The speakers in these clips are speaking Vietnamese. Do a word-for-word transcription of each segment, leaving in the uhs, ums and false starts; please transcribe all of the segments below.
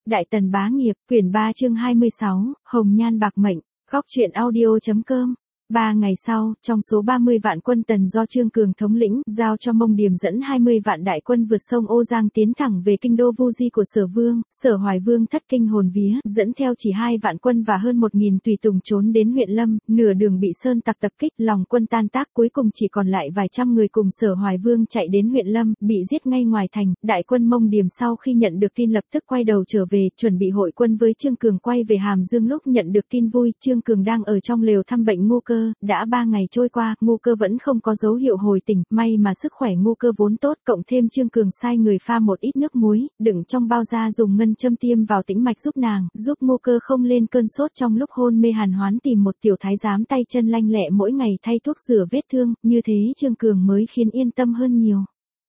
Đại Tần bá nghiệp, quyển ba chương hai mươi sáu, Hồng Nhan bạc mệnh, góc truyện audio.com. Ba ngày sau, trong số ba mươi vạn quân Tần do Trương Cường thống lĩnh, giao cho Mông Điềm dẫn hai mươi vạn đại quân vượt sông Ô Giang tiến thẳng về kinh đô Vu Di của Sở Vương. Sở Hoài Vương thất kinh hồn vía, dẫn theo chỉ hai vạn quân và hơn một nghìn tùy tùng trốn đến huyện Lâm, nửa đường bị sơn tặc tập kích, lòng quân tan tác, cuối cùng chỉ còn lại vài trăm người cùng Sở Hoài Vương chạy đến huyện Lâm, bị giết ngay ngoài thành. Đại quân Mông Điềm sau khi nhận được tin lập tức quay đầu trở về, chuẩn bị hội quân với Trương Cường quay về Hàm Dương. Lúc nhận được tin vui, Trương Cường đang ở trong lều thăm bệnh Ngô Cơ. Đã ba ngày trôi qua, Ngô Cơ vẫn không có dấu hiệu hồi tỉnh, may mà sức khỏe Ngô Cơ vốn tốt, cộng thêm Trương Cường sai người pha một ít nước muối, đựng trong bao da dùng ngân châm tiêm vào tĩnh mạch giúp nàng, giúp Ngô Cơ không lên cơn sốt trong lúc hôn mê. Hàn Hoán tìm một tiểu thái giám tay chân lanh lẹ mỗi ngày thay thuốc rửa vết thương, như thế Trương Cường mới khiến yên tâm hơn nhiều.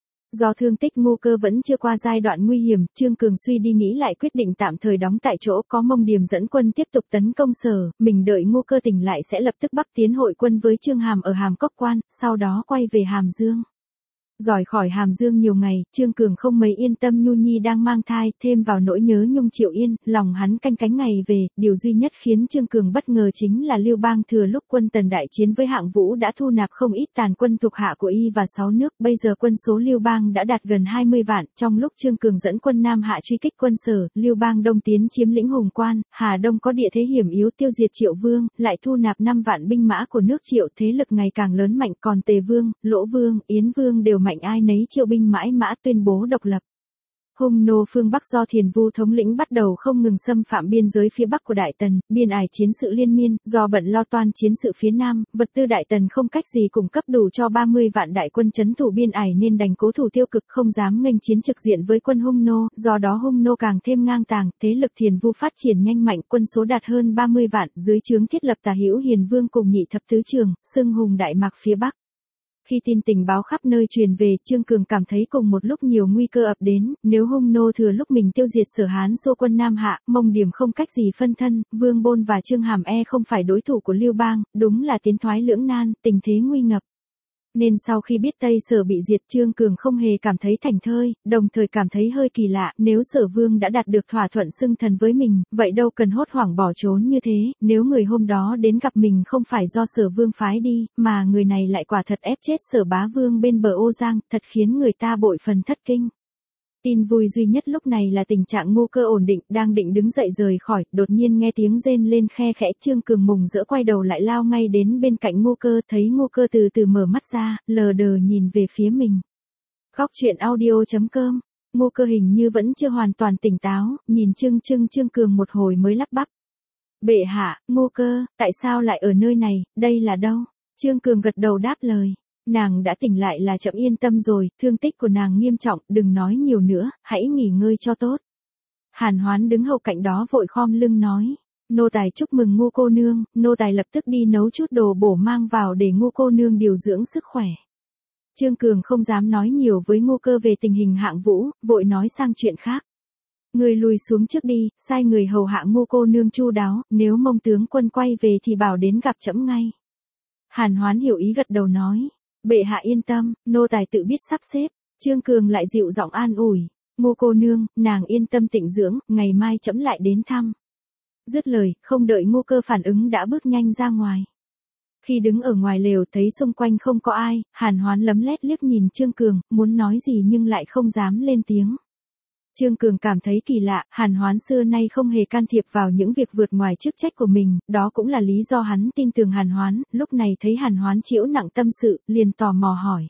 Do thương tích Ngô Cơ vẫn chưa qua giai đoạn nguy hiểm, Trương Cường suy đi nghĩ lại quyết định tạm thời đóng tại chỗ, có Mông Điềm dẫn quân tiếp tục tấn công Sở, mình đợi Ngô Cơ tỉnh lại sẽ lập tức bắc tiến hội quân với Trương Hàm ở Hàm Cốc Quan, sau đó quay về Hàm Dương. Rời khỏi Hàm Dương nhiều ngày, Trương Cường không mấy yên tâm Nhu Nhi đang mang thai, thêm vào nỗi nhớ Nhung Triệu Yên, lòng hắn canh cánh ngày về. Điều duy nhất khiến Trương Cường bất ngờ chính là Lưu Bang thừa lúc quân Tần đại chiến với Hạng Vũ đã thu nạp không ít tàn quân thuộc hạ của y và sáu nước, bây giờ quân số Lưu Bang đã đạt gần hai mươi vạn. Trong lúc Trương Cường dẫn quân Nam Hạ truy kích quân Sở, Lưu Bang đông tiến chiếm lĩnh Hùng Quan, Hà Đông có địa thế hiểm yếu tiêu diệt Triệu Vương, lại thu nạp năm vạn binh mã của nước Triệu, thế lực ngày càng lớn mạnh. Còn Tề Vương, Lỗ Vương, Yến Vương đều mạnh ai nấy triệu binh mãi mã tuyên bố độc lập. Hung nô phương Bắc do Thiền Vu thống lĩnh bắt đầu không ngừng xâm phạm biên giới phía Bắc của Đại Tần, biên ải chiến sự liên miên, do bận lo toan chiến sự phía Nam, vật tư Đại Tần không cách gì cung cấp đủ cho ba mươi vạn đại quân trấn thủ biên ải nên đành cố thủ tiêu cực, không dám nghênh chiến trực diện với quân Hung nô, do đó Hung nô càng thêm ngang tàng, thế lực Thiền Vu phát triển nhanh mạnh, quân số đạt hơn ba mươi vạn, dưới trướng thiết lập Tả Hữu Hiền Vương cùng Nhị Thập Tứ Trường, xưng hùng Đại Mạc phía Bắc. Khi tin tình báo khắp nơi truyền về, Trương Cường cảm thấy cùng một lúc nhiều nguy cơ ập đến, nếu Hung nô thừa lúc mình tiêu diệt Sở Hán xô quân Nam Hạ, Mông Điềm không cách gì phân thân, Vương Bôn và Trương Hàm e không phải đối thủ của Lưu Bang, đúng là tiến thoái lưỡng nan, tình thế nguy ngập. Nên sau khi biết Tây Sở bị diệt, Trương Cường không hề cảm thấy thảnh thơi, đồng thời cảm thấy hơi kỳ lạ, nếu Sở Vương đã đạt được thỏa thuận xưng thần với mình, vậy đâu cần hốt hoảng bỏ trốn như thế, nếu người hôm đó đến gặp mình không phải do Sở Vương phái đi, mà người này lại quả thật ép chết Sở Bá Vương bên bờ Ô Giang, thật khiến người ta bội phần thất kinh. Tin vui duy nhất lúc này là tình trạng Ngô Cơ ổn định, đang định đứng dậy rời khỏi, đột nhiên nghe tiếng rên lên khe khẽ. Trương Cường mùng rỡ quay đầu lại lao ngay đến bên cạnh Ngô Cơ, thấy Ngô Cơ từ từ mở mắt ra, lờ đờ nhìn về phía mình. Góc truyện audio.com. Ngô Cơ hình như vẫn chưa hoàn toàn tỉnh táo, nhìn Trương Trương Trương Cường một hồi mới lắp bắp. Bệ hạ, Ngô Cơ, tại sao lại ở nơi này, đây là đâu? Trương Cường gật đầu đáp lời. Nàng đã tỉnh lại là chậm, yên tâm rồi, thương tích của nàng nghiêm trọng, đừng nói nhiều nữa, hãy nghỉ ngơi cho tốt. Hàn Hoán đứng hầu cạnh đó vội khom lưng nói. Nô tài chúc mừng Ngô cô nương, nô tài lập tức đi nấu chút đồ bổ mang vào để Ngô cô nương điều dưỡng sức khỏe. Trương Cường không dám nói nhiều với Ngô Cơ về tình hình Hạng Vũ, vội nói sang chuyện khác. Người lùi xuống trước đi, sai người hầu hạ Ngô cô nương chu đáo, nếu Mông tướng quân quay về thì bảo đến gặp trẫm ngay. Hàn Hoán hiểu ý gật đầu nói. Bệ hạ yên tâm, nô tài tự biết sắp xếp. Trương Cường lại dịu giọng an ủi. Ngô cô nương, nàng yên tâm tịnh dưỡng, ngày mai trẫm lại đến thăm. Dứt lời, không đợi Ngô Cơ phản ứng đã bước nhanh ra ngoài. Khi đứng ở ngoài lều thấy xung quanh không có ai, Hàn Hoán lấm lét liếc nhìn Trương Cường, muốn nói gì nhưng lại không dám lên tiếng. Trương Cường cảm thấy kỳ lạ, Hàn Hoán xưa nay không hề can thiệp vào những việc vượt ngoài chức trách của mình, đó cũng là lý do hắn tin tưởng Hàn Hoán, lúc này thấy Hàn Hoán chịu nặng tâm sự, liền tò mò hỏi.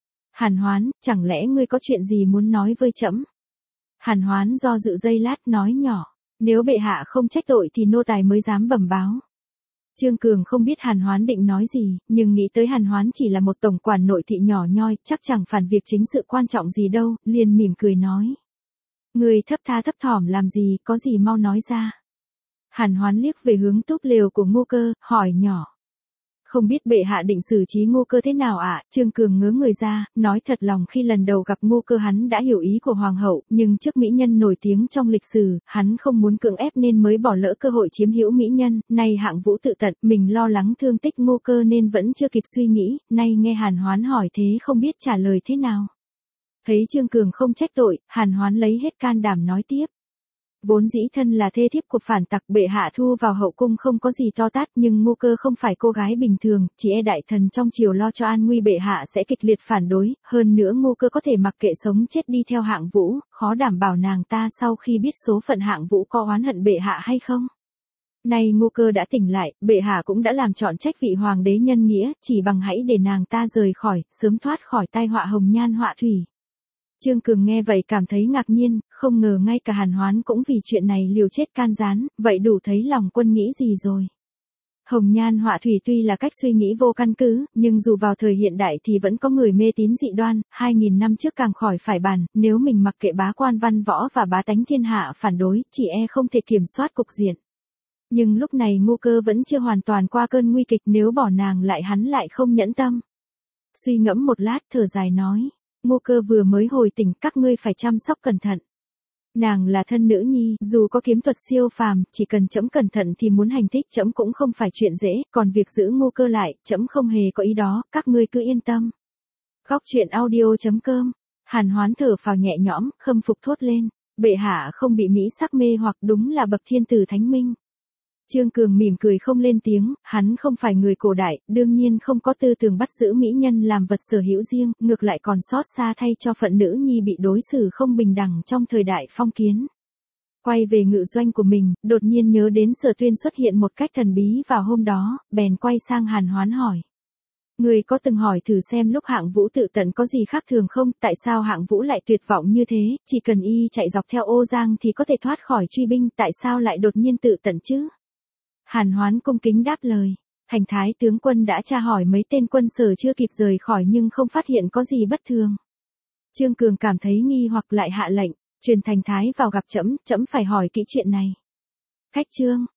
Hàn Hoán, chẳng lẽ ngươi có chuyện gì muốn nói với trẫm? Hàn Hoán do dự giây lát nói nhỏ, nếu bệ hạ không trách tội thì nô tài mới dám bẩm báo. Trương Cường không biết Hàn Hoán định nói gì, nhưng nghĩ tới Hàn Hoán chỉ là một tổng quản nội thị nhỏ nhoi, chắc chẳng phản việc chính sự quan trọng gì đâu, liền mỉm cười nói. Người thấp tha thấp thỏm làm gì, có gì mau nói ra. Hàn Hoán liếc về hướng túp lều của Ngô Cơ, hỏi nhỏ. Không biết bệ hạ định xử trí Ngô Cơ thế nào ạ? À? Trương Cường ngớ người ra, nói thật lòng khi lần đầu gặp Ngô Cơ hắn đã hiểu ý của hoàng hậu, nhưng trước mỹ nhân nổi tiếng trong lịch sử, hắn không muốn cưỡng ép nên mới bỏ lỡ cơ hội chiếm hữu mỹ nhân, nay Hạng Vũ tự tận, mình lo lắng thương tích Ngô Cơ nên vẫn chưa kịp suy nghĩ, nay nghe Hàn Hoán hỏi thế không biết trả lời thế nào. Thấy Trương Cường không trách tội, Hàn Hoán lấy hết can đảm nói tiếp. Vốn dĩ thân là thê thiếp của phản tặc, bệ hạ thu vào hậu cung không có gì to tát, nhưng Ngô Cơ không phải cô gái bình thường, chỉ e đại thần trong triều lo cho an nguy bệ hạ sẽ kịch liệt phản đối, hơn nữa Ngô Cơ có thể mặc kệ sống chết đi theo Hạng Vũ, khó đảm bảo nàng ta sau khi biết số phận Hạng Vũ có oán hận bệ hạ hay không. Nay Ngô Cơ đã tỉnh lại, bệ hạ cũng đã làm trọn trách vị hoàng đế nhân nghĩa, chỉ bằng hãy để nàng ta rời khỏi, sớm thoát khỏi tai họa hồng nhan họa thủy. Trương Cường nghe vậy cảm thấy ngạc nhiên, không ngờ ngay cả Hàn Hoán cũng vì chuyện này liều chết can gián, vậy đủ thấy lòng quân nghĩ gì rồi. Hồng nhan họa thủy tuy là cách suy nghĩ vô căn cứ, nhưng dù vào thời hiện đại thì vẫn có người mê tín dị đoan, hai nghìn năm trước càng khỏi phải bàn, nếu mình mặc kệ bá quan văn võ và bá tánh thiên hạ phản đối, chỉ e không thể kiểm soát cục diện. Nhưng lúc này Ngô Cơ vẫn chưa hoàn toàn qua cơn nguy kịch, nếu bỏ nàng lại hắn lại không nhẫn tâm. Suy ngẫm một lát thở dài nói. Ngô Cơ vừa mới hồi tỉnh, các ngươi phải chăm sóc cẩn thận. Nàng là thân nữ nhi, dù có kiếm thuật siêu phàm, chỉ cần trẫm cẩn thận thì muốn hành thích trẫm cũng không phải chuyện dễ, còn việc giữ Ngô Cơ lại, trẫm không hề có ý đó, các ngươi cứ yên tâm. Góc truyện audio chấm com. Hàn Hoán thở phào nhẹ nhõm, khâm phục thốt lên, bệ hạ không bị mỹ sắc mê hoặc, đúng là bậc thiên tử thánh minh. Trương Cường mỉm cười không lên tiếng, hắn không phải người cổ đại, đương nhiên không có tư tưởng bắt giữ mỹ nhân làm vật sở hữu riêng, ngược lại còn xót xa thay cho phận nữ nhi bị đối xử không bình đẳng trong thời đại phong kiến. Quay về ngự doanh của mình, đột nhiên nhớ đến Sở Tuyên xuất hiện một cách thần bí vào hôm đó, bèn quay sang Hàn Hoán hỏi. Người có từng hỏi thử xem lúc Hạng Vũ tự tận có gì khác thường không, tại sao Hạng Vũ lại tuyệt vọng như thế, chỉ cần y chạy dọc theo Ô Giang thì có thể thoát khỏi truy binh, tại sao lại đột nhiên tự tận chứ? Hàn Hoán cung kính đáp lời, Thành Thái tướng quân đã tra hỏi mấy tên quân Sở chưa kịp rời khỏi nhưng không phát hiện có gì bất thường. Trương Cường cảm thấy nghi hoặc lại hạ lệnh, truyền Thành Thái vào gặp trẫm, trẫm phải hỏi kỹ chuyện này. Khách trương,